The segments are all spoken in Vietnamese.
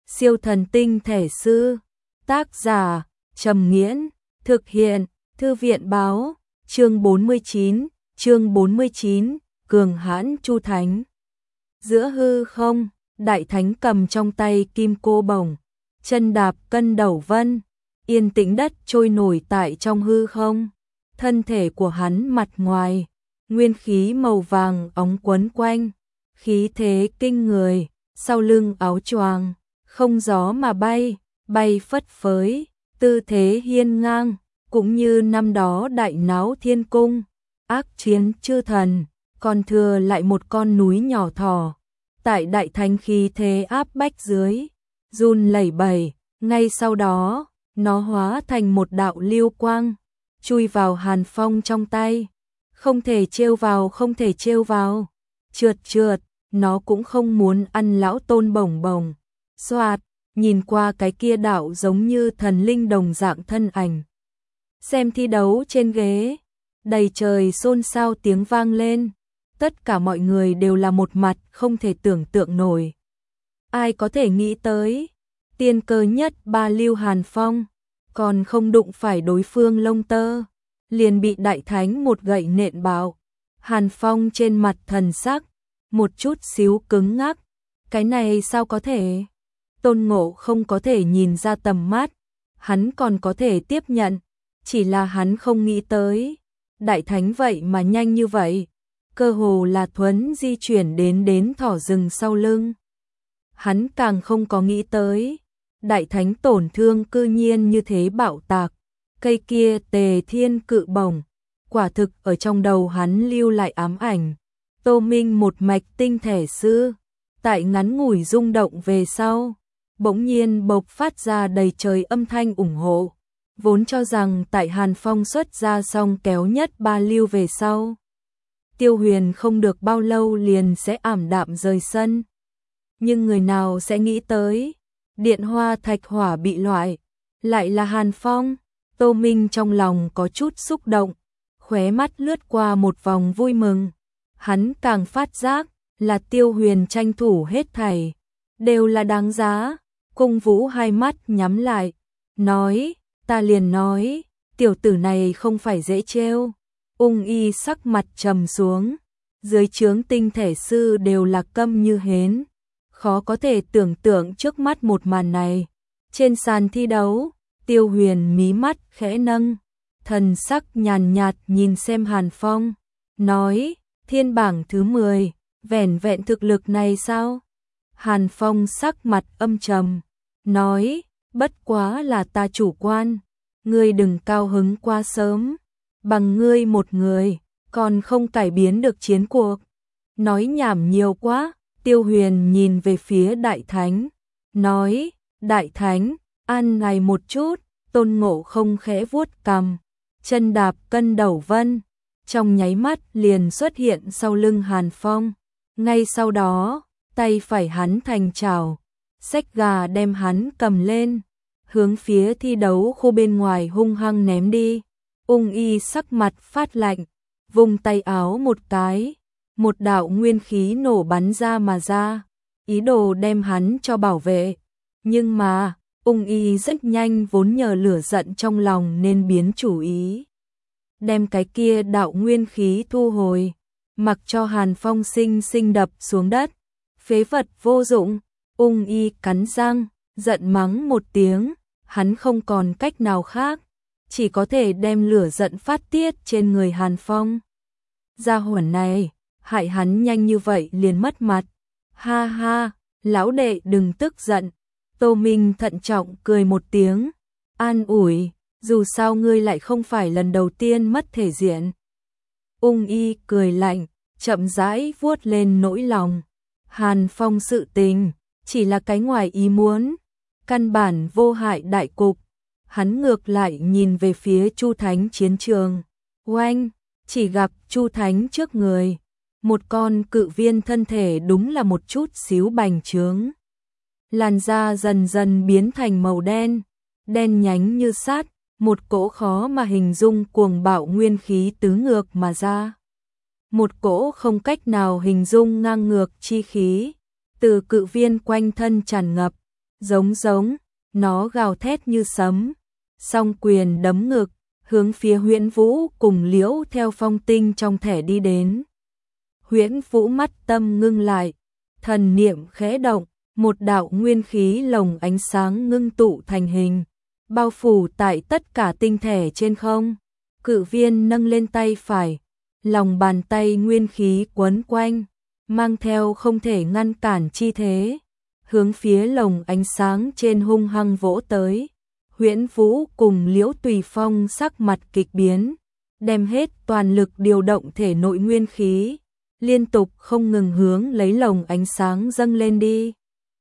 Siêu thần tinh thể sư. Tác giả Trầm Nghiễn. Thực hiện Thư viện báo. Chương 49. Cường hãn Chu Thánh. Giữa hư không, Đại Thánh cầm trong tay kim cô bổng, chân đạp cân đầu vân, yên tĩnh đất trôi nổi tại trong hư không. Thân thể của hắn mặt ngoài, nguyên khí màu vàng óng quấn quanh, khí thế kinh người, sau lưng áo choàng, không gió mà bay, bay phất phới, tư thế hiên ngang, cũng như năm đó đại náo thiên cung, ác chiến chư thần, còn thừa lại một con núi nhỏ thỏ. Tại Đại Thánh khí thế áp bách dưới, run lẩy bẩy, ngay sau đó, nó hóa thành một đạo lưu quang, chui vào Hàn Phong trong tay. Không thể trêu vào. Trượt, nó cũng không muốn ăn lão tôn bổng bổng. Xoạt, nhìn qua cái kia đạo giống như thần linh đồng dạng thân ảnh. Xem thi đấu trên ghế, đầy trời xôn xao tiếng vang lên. Tất cả mọi người đều là một mặt không thể tưởng tượng nổi. Ai có thể nghĩ tới, tiên cơ nhất ba lưu Hàn Phong, còn không đụng phải đối phương lông tơ, liền bị Đại Thánh một gậy nện bạo. Hàn Phong trên mặt thần sắc, một chút xíu cứng ngắc. Cái này sao có thể? Tôn Ngộ không có thể nhìn ra tầm mắt, hắn còn có thể tiếp nhận, chỉ là hắn không nghĩ tới. Đại Thánh vậy mà nhanh như vậy, cơ hồ là thuấn di chuyển đến thỏ rừng sau lưng. Hắn càng không có nghĩ tới, Đại Thánh tổn thương cư nhiên như thế bạo tạc. Cây kia Tề Thiên Cự Bổng, quả thực ở trong đầu hắn lưu lại ám ảnh. Tô Minh một mạch tinh thể sư, tại ngắn ngủi rung động về sau, bỗng nhiên bộc phát ra đầy trời âm thanh ủng hộ. Vốn cho rằng tại Hàn Phong xuất ra xong kéo nhất ba lưu về sau, Tiêu Huyền không được bao lâu liền sẽ ảm đạm rời sân. Nhưng người nào sẽ nghĩ tới, điện hoa thạch hỏa bị loại, lại là Hàn Phong. Tô Minh trong lòng có chút xúc động, khóe mắt lướt qua một vòng vui mừng. Hắn càng phát giác là Tiêu Huyền tranh thủ hết thảy, đều là đáng giá. Cung Vũ hai mắt nhắm lại, nói, ta liền nói, tiểu tử này không phải dễ trêu. Ung Y sắc mặt trầm xuống, dưới trướng tinh thể sư đều là câm như hến, khó có thể tưởng tượng trước mắt một màn này. Trên sàn thi đấu, Tiêu Huyền mí mắt khẽ nâng, thần sắc nhàn nhạt nhìn xem Hàn Phong, nói, thiên bảng thứ 10, vẻn vẹn thực lực này sao? Hàn Phong sắc mặt âm trầm, nói, bất quá là ta chủ quan, ngươi đừng cao hứng quá sớm, bằng ngươi một người, còn không cải biến được chiến cuộc. Nói nhảm nhiều quá. Tiêu Huyền nhìn về phía Đại Thánh, nói, Đại Thánh, ăn này một chút. Tôn Ngộ không khẽ vuốt cằm, chân đạp cân đầu vân, trong nháy mắt liền xuất hiện sau lưng Hàn Phong. Ngay sau đó, tay phải hắn thành chảo, xách gà đem hắn cầm lên, hướng phía thi đấu khu bên ngoài hung hăng ném đi. Ung Y sắc mặt phát lạnh, vung tay áo một cái, một đạo nguyên khí nổ bắn ra mà ra, ý đồ đem hắn cho bảo vệ. Nhưng mà, Ung Y rất nhanh vốn nhờ lửa giận trong lòng nên biến chủ ý, đem cái kia đạo nguyên khí thu hồi, mặc cho Hàn Phong sinh đập xuống đất. Phế vật vô dụng. Ung Y cắn răng, giận mắng một tiếng, hắn không còn cách nào khác, chỉ có thể đem lửa giận phát tiết trên người Hàn Phong. Gia hỏa này, hại hắn nhanh như vậy liền mất mặt. Ha ha, lão đệ đừng tức giận. Tô Minh thận trọng cười một tiếng, an ủi, dù sao ngươi lại không phải lần đầu tiên mất thể diện. Ung Y cười lạnh, chậm rãi vuốt lên nỗi lòng. Hàn Phong sự tình, chỉ là cái ngoài ý muốn, căn bản vô hại đại cục. Hắn ngược lại nhìn về phía Chu Thánh chiến trường. Oanh, chỉ gặp Chu Thánh trước người, một con cự viên thân thể đúng là một chút xíu bành trướng. Làn da dần dần biến thành màu đen, đen nhánh như sắt, một cỗ khó mà hình dung cuồng bạo nguyên khí tứ ngược mà ra. Một cỗ không cách nào hình dung ngang ngược chi khí, từ cự viên quanh thân tràn ngập, Giống, nó gào thét như sấm, song quyền đấm ngực, hướng phía Huyễn Vũ cùng Liễu Theo Phong tinh trong thẻ đi đến. Huyễn Vũ mắt tâm ngưng lại, thần niệm khẽ động, một đạo nguyên khí lồng ánh sáng ngưng tụ thành hình, bao phủ tại tất cả tinh thể trên không. Cự viên nâng lên tay phải, lòng bàn tay nguyên khí quấn quanh, mang theo không thể ngăn cản chi thế, hướng phía lồng ánh sáng trên hung hăng vỗ tới. Huyễn Vũ cùng Liễu Tùy Phong sắc mặt kịch biến, đem hết toàn lực điều động thể nội nguyên khí, liên tục không ngừng hướng lấy lồng ánh sáng dâng lên đi.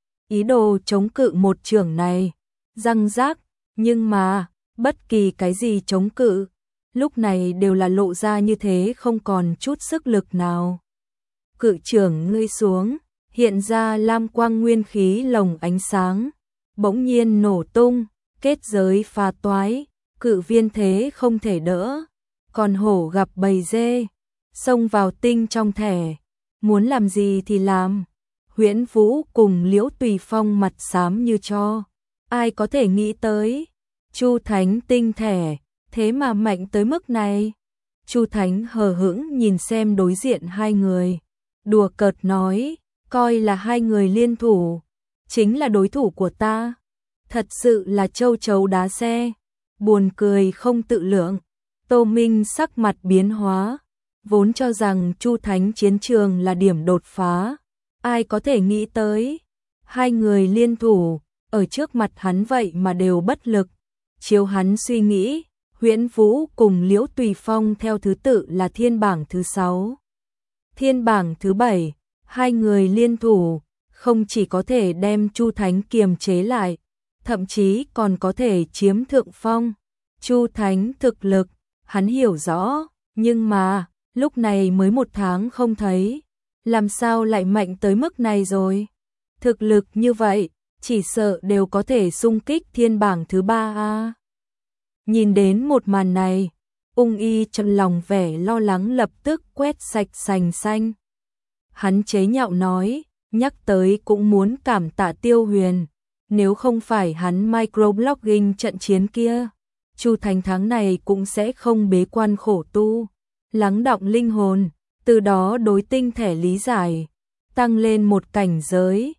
Ý đồ chống cự một chưởng này, răng rác, nhưng mà, bất kỳ cái gì chống cự, lúc này đều là lộ ra như thế không còn chút sức lực nào. Cự chưởng ngơi xuống, hiện ra lam quang nguyên khí lồng ánh sáng, bỗng nhiên nổ tung, kết giới phá toái, cự viên thế không thể đỡ, còn hổ gặp bầy dê, xông vào tinh trong thẻ, muốn làm gì thì làm. Huyễn Vũ cùng Liễu Tùy Phong mặt xám như tro, ai có thể nghĩ tới, Chu Thánh tinh thẻ, thế mà mạnh tới mức này. Chu Thánh hờ hững nhìn xem đối diện hai người, đùa cợt nói, coi là hai người liên thủ, chính là đối thủ của ta. Thật sự là châu chấu đá xe, buồn cười không tự lượng. Tô Minh sắc mặt biến hóa, vốn cho rằng Chu Thánh chiến trường là điểm đột phá, ai có thể nghĩ tới, hai người liên thủ, ở trước mặt hắn vậy mà đều bất lực. Chiếu hắn suy nghĩ, Huyễn Vũ cùng Liễu Tùy Phong theo thứ tự là thiên bảng thứ 6, thiên bảng thứ 7, hai người liên thủ, không chỉ có thể đem Chu Thánh kiềm chế lại, thậm chí còn có thể chiếm thượng phong. Chu Thánh thực lực, hắn hiểu rõ, nhưng mà, lúc này mới 1 tháng không thấy, làm sao lại mạnh tới mức này rồi? Thực lực như vậy, chỉ sợ đều có thể xung kích thiên bảng thứ 3 a. Nhìn đến một màn này, Ung Y trong lòng vẻ lo lắng lập tức quét sạch sành xanh. Hắn chế nhạo nói, nhắc tới cũng muốn cảm tạ Tiêu Huyền, nếu không phải hắn microblogging trận chiến kia, Chu Thánh tháng này cũng sẽ không bế quan khổ tu, lắng đọng linh hồn, từ đó đối tinh thể lý giải, tăng lên một cảnh giới.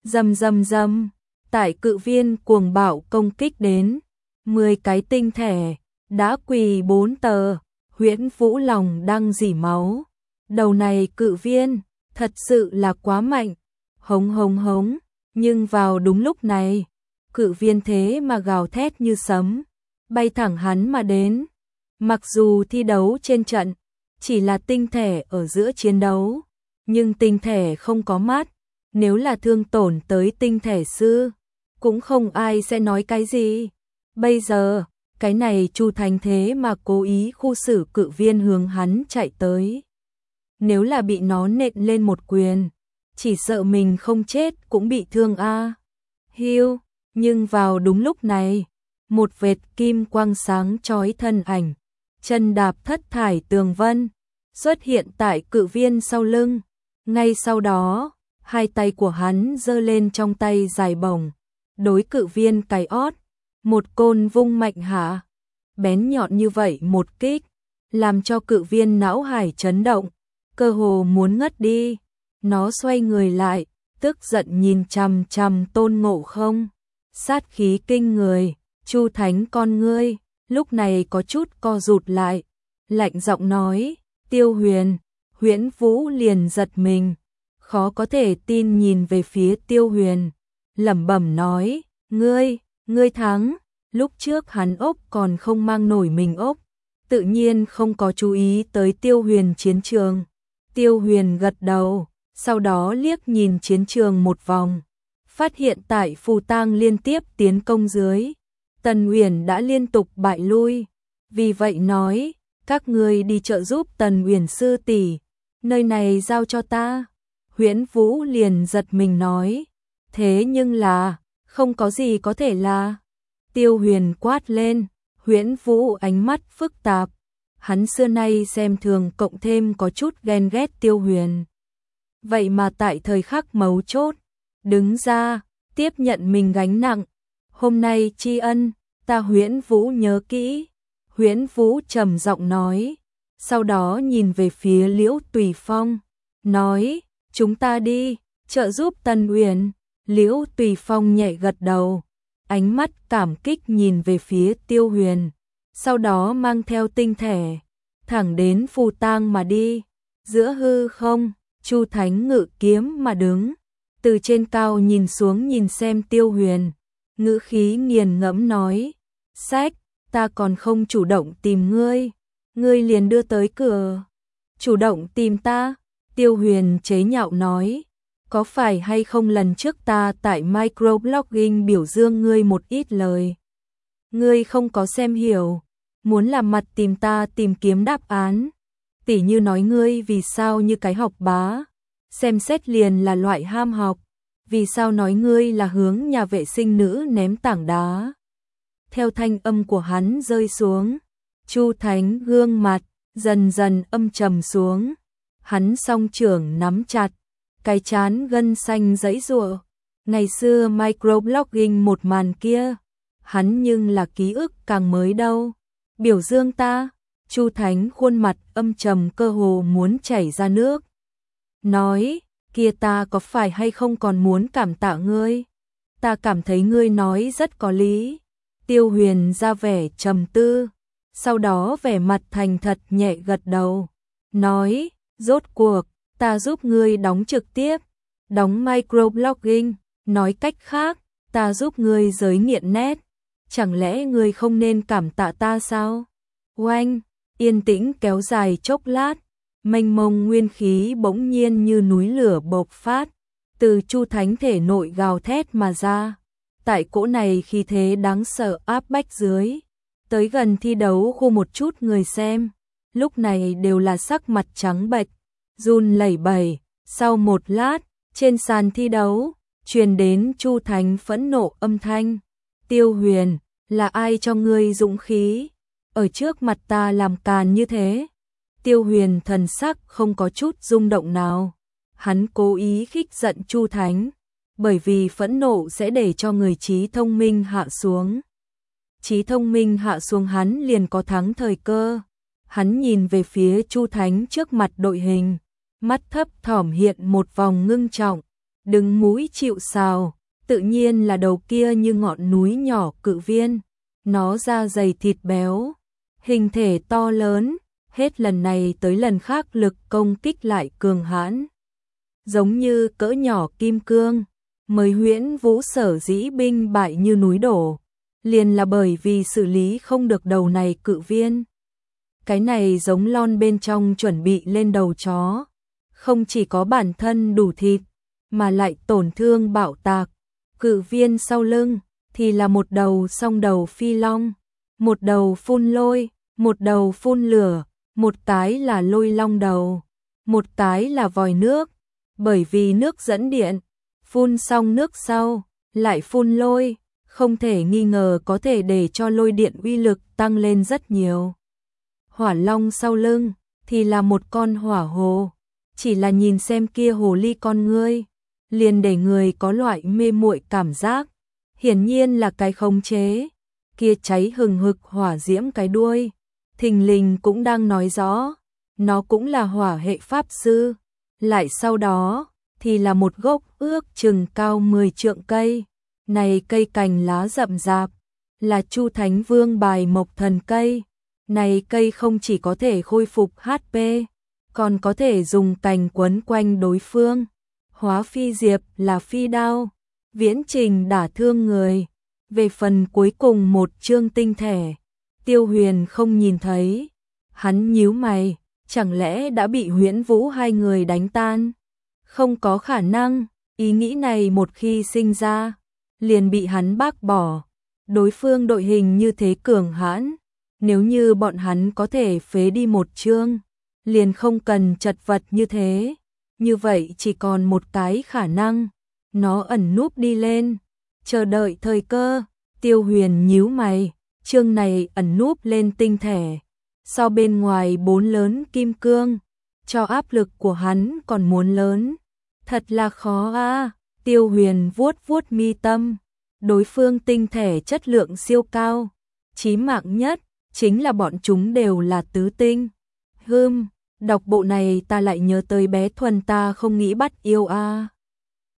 Rầm, tại cự viên cuồng bạo công kích đến, 10 cái tinh thể, đã quỳ 4 tờ, Huyễn Vũ lòng đang rỉ máu. Đầu này cự viên, thật sự là quá mạnh, hống, nhưng vào đúng lúc này, cự viên thế mà gào thét như sấm, bay thẳng hắn mà đến. Mặc dù thi đấu trên trận, chỉ là tinh thể ở giữa chiến đấu, nhưng tinh thể không có mắt, nếu là thương tổn tới tinh thể sư, cũng không ai sẽ nói cái gì. Bây giờ, cái này Chu Thánh thế mà cố ý khu xử cự viên hướng hắn chạy tới. Nếu là bị nó nện lên một quyền, chỉ sợ mình không chết cũng bị thương a. Hiu, nhưng vào đúng lúc này, một vệt kim quang sáng chói thân ảnh, chân đạp thất thải tường vân, xuất hiện tại cự viên sau lưng. Ngay sau đó, hai tay của hắn giơ lên trong tay dài bổng, đối cự viên cái ót, một côn vung mạnh hạ, bén nhọn như vậy một kích, làm cho cự viên não hải chấn động, cơ hồ muốn ngất đi. Nó xoay người lại, tức giận nhìn chằm chằm Tôn Ngộ Không, sát khí kinh người. Chu Thánh con ngươi lúc này có chút co rụt lại, lạnh giọng nói, Tiêu Huyền. Huyễn Vũ liền giật mình, khó có thể tin nhìn về phía Tiêu Huyền, lẩm bẩm nói, ngươi thắng. Lúc trước hắn ốc còn không mang nổi mình ốc, tự nhiên không có chú ý tới Tiêu Huyền chiến trường. Tiêu Huyền gật đầu, sau đó liếc nhìn chiến trường một vòng, phát hiện tại Phù Tang liên tiếp tiến công dưới, Tần Uyển đã liên tục bại lui, vì vậy nói, các ngươi đi trợ giúp Tần Uyển sư tỷ, nơi này giao cho ta. Huyễn Vũ liền giật mình nói, thế nhưng là, không có gì có thể là. Tiêu Huyền quát lên, Huyễn Vũ ánh mắt phức tạp, hắn xưa nay xem thường cộng thêm có chút ghen ghét Tiêu Huyền. Vậy mà tại thời khắc mấu chốt, đứng ra, tiếp nhận mình gánh nặng. Hôm nay tri ân, ta Huyễn Vũ nhớ kỹ. Huyễn Vũ trầm giọng nói, sau đó nhìn về phía Liễu Tùy Phong, nói, chúng ta đi, trợ giúp Tần Uyển. Liễu Tùy Phong nhẹ gật đầu, ánh mắt cảm kích nhìn về phía Tiêu Huyền, sau đó mang theo tinh thể, thẳng đến phù tang mà đi. Giữa hư không, Chu Thánh ngự kiếm mà đứng, từ trên cao nhìn xuống nhìn xem Tiêu Huyền, ngữ khí nghiền ngẫm nói, sách, ta còn không chủ động tìm ngươi, ngươi liền đưa tới cửa. Chủ động tìm ta? Tiêu Huyền chế nhạo nói, có phải hay không lần trước ta tại microblogging biểu dương ngươi một ít lời? Ngươi không có xem hiểu, muốn làm mặt tìm ta tìm kiếm đáp án. Tỉ như nói ngươi vì sao như cái học bá, xem xét liền là loại ham học, vì sao nói ngươi là hướng nhà vệ sinh nữ ném tảng đá. Theo thanh âm của hắn rơi xuống, Chu Thánh gương mặt dần dần âm trầm xuống, hắn song trưởng nắm chặt, cái trán gân xanh giãy giụa. Ngày xưa microblogging một màn kia, hắn nhưng là ký ức càng mới đâu. Biểu dương ta? Chu Thánh khuôn mặt âm trầm cơ hồ muốn chảy ra nước. Nói, kia ta có phải hay không còn muốn cảm tạ ngươi? Ta cảm thấy ngươi nói rất có lý. Tiêu Huyền ra vẻ trầm tư, sau đó vẻ mặt thành thật nhẹ gật đầu, nói, rốt cuộc, ta giúp ngươi đóng trực tiếp, đóng microblogging, nói cách khác, ta giúp ngươi giới nghiện net, chẳng lẽ ngươi không nên cảm tạ ta sao? Oanh, yên tĩnh kéo dài chốc lát, mênh mông nguyên khí bỗng nhiên như núi lửa bộc phát, từ Chu Thánh thể nội gào thét mà ra. Tại cỗ này khí thế đáng sợ áp bách dưới, tới gần thi đấu khu một chút người xem, lúc này đều là sắc mặt trắng bệch, run lẩy bẩy. Sau một lát, trên sàn thi đấu, truyền đến Chu Thánh phẫn nộ âm thanh, Tiêu Huyền, là ai cho ngươi dũng khí, ở trước mặt ta làm càn như thế? Tiêu Huyền thần sắc không có chút rung động nào, hắn cố ý khích giận Chu Thánh, bởi vì phẫn nộ sẽ để cho người trí thông minh hạ xuống. Trí thông minh hạ xuống hắn liền có thắng thời cơ. Hắn nhìn về phía Chu Thánh trước mặt đội hình, mắt thấp thỏm hiện một vòng ngưng trọng, đứng mũi chịu sào, tự nhiên là đầu kia như ngọn núi nhỏ cự viên, nó da dày thịt béo, hình thể to lớn, hết lần này tới lần khác lực công kích lại cường hãn, giống như cỡ nhỏ kim cương. Mới Huyễn Vũ sở dĩ binh bại như núi đổ, liền là bởi vì xử lý không được đầu này cự viên. Cái này giống lon bên trong chuẩn bị lên đầu chó, không chỉ có bản thân đủ thịt, mà lại tổn thương bạo tạc. Cự viên sau lưng thì là một đầu song đầu phi long, một đầu phun lôi, một đầu phun lửa, một cái là lôi long đầu, một cái là vòi nước, bởi vì nước dẫn điện. Phun xong nước sau, lại phun lôi, không thể nghi ngờ có thể để cho lôi điện uy lực tăng lên rất nhiều. Hỏa long sau lưng thì là một con hỏa hồ, chỉ là nhìn xem kia hồ ly con ngươi, liền để người có loại mê muội cảm giác, hiển nhiên là cái khống chế. Kia cháy hừng hực hỏa diễm cái đuôi, thình lình cũng đang nói rõ, nó cũng là hỏa hệ pháp sư. Lại sau đó thì là một gốc ước chừng cao 10 trượng cây. Này cây cành lá rậm rạp, là Chu Thánh Vương bài mộc thần cây. Này cây không chỉ có thể khôi phục HP, còn có thể dùng cành quấn quanh đối phương. Hóa phi diệp là phi đao, viễn trình đả thương người. Về phần cuối cùng một chương tinh thể, Tiêu Huyền không nhìn thấy. Hắn nhíu mày, chẳng lẽ đã bị Huyễn Vũ hai người đánh tan? Không có khả năng, ý nghĩ này một khi sinh ra, liền bị hắn bác bỏ. Đối phương đội hình như thế cường hãn, nếu như bọn hắn có thể phế đi một chương, liền không cần chật vật như thế. Như vậy chỉ còn một cái khả năng, nó ẩn núp đi lên, chờ đợi thời cơ. Tiêu Huyền nhíu mày, chương này ẩn núp lên tinh thể, so bên ngoài 4 lớn kim cương, cho áp lực của hắn còn muốn lớn. Thật là khó a. Tiêu Huyền vuốt vuốt mi tâm, đối phương tinh thể chất lượng siêu cao, chí mạng nhất chính là bọn chúng đều là tứ tinh. Đọc bộ này ta lại nhớ tới bé Thuần, ta không nghĩ bắt yêu a.